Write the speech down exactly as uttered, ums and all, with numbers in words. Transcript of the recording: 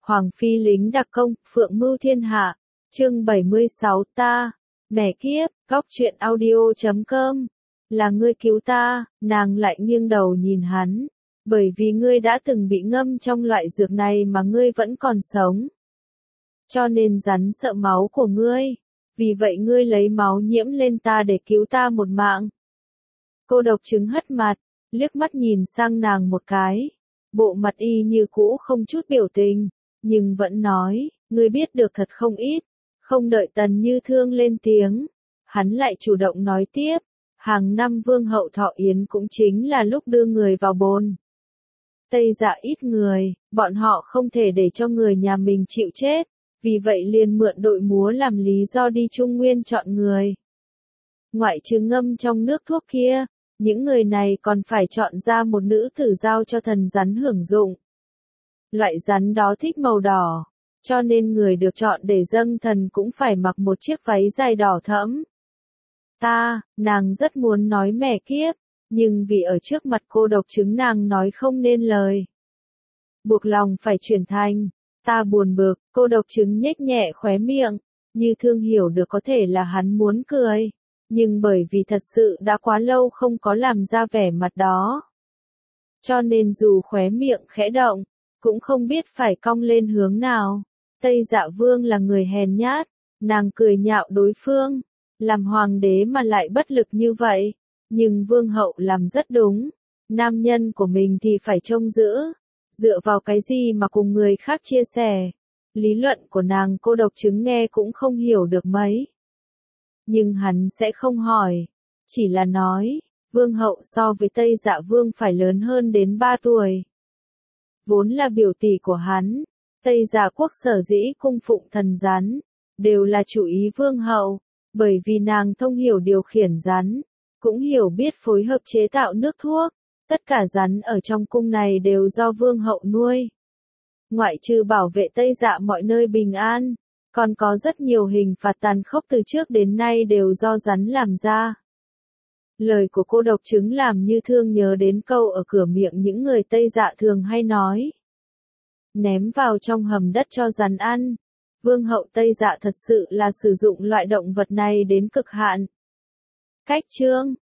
Hoàng phi lính đặc công, phượng mưu thiên hạ. Chương bảy mươi sáu ta, mẹ kiếp, góc truyện audio chấm com. Là ngươi cứu ta, nàng lại nghiêng đầu nhìn hắn. Bởi vì ngươi đã từng bị ngâm trong loại dược này mà ngươi vẫn còn sống. Cho nên rắn sợ máu của ngươi. Vì vậy ngươi lấy máu nhiễm lên ta để cứu ta một mạng. Cô độc trứng hất mặt, liếc mắt nhìn sang nàng một cái. Bộ mặt y như cũ không chút biểu tình, nhưng vẫn nói, ngươi biết được thật không ít. Không đợi Tần Như Thương lên tiếng, hắn lại chủ động nói tiếp, hàng năm vương hậu thọ yến cũng chính là lúc đưa người vào bồn. Tây Dạ ít người, bọn họ không thể để cho người nhà mình chịu chết, vì vậy liền mượn đội múa làm lý do đi Trung Nguyên chọn người. Ngoại trừ ngâm trong nước thuốc kia, những người này còn phải chọn ra một nữ tử giao cho thần rắn hưởng dụng. Loại rắn đó thích màu đỏ, cho nên người được chọn để dâng thần cũng phải mặc một chiếc váy dài đỏ thẫm. Ta, nàng rất muốn nói mẹ kiếp, nhưng vì ở trước mặt cô độc trứng nàng nói không nên lời. Buộc lòng phải chuyển thành, ta buồn bực, cô độc trứng nhếch nhẹ khóe miệng, Như Thương hiểu được có thể là hắn muốn cười, nhưng bởi vì thật sự đã quá lâu không có làm ra vẻ mặt đó. Cho nên dù khóe miệng khẽ động, cũng không biết phải cong lên hướng nào. Tây Dạ Vương là người hèn nhát, nàng cười nhạo đối phương, làm hoàng đế mà lại bất lực như vậy, nhưng vương hậu làm rất đúng, nam nhân của mình thì phải trông giữ, dựa vào cái gì mà cùng người khác chia sẻ. Lý luận của nàng cô độc trứng nghe cũng không hiểu được mấy. Nhưng hắn sẽ không hỏi, chỉ là nói, vương hậu so với Tây Dạ Vương phải lớn hơn đến ba tuổi. Vốn là biểu tỷ của hắn, Tây Dạ quốc sở dĩ cung phụng thần rắn, đều là chủ ý vương hậu, bởi vì nàng thông hiểu điều khiển rắn, cũng hiểu biết phối hợp chế tạo nước thuốc, tất cả rắn ở trong cung này đều do vương hậu nuôi. Ngoại trừ bảo vệ Tây Dạ mọi nơi bình an, còn có rất nhiều hình phạt tàn khốc từ trước đến nay đều do rắn làm ra. Lời của cô độc trứng làm Như Thương nhớ đến câu ở cửa miệng những người Tây Dạ thường hay nói. Ném vào trong hầm đất cho rắn ăn. Vương hậu Tây Dạ thật sự là sử dụng loại động vật này đến cực hạn. Cách chương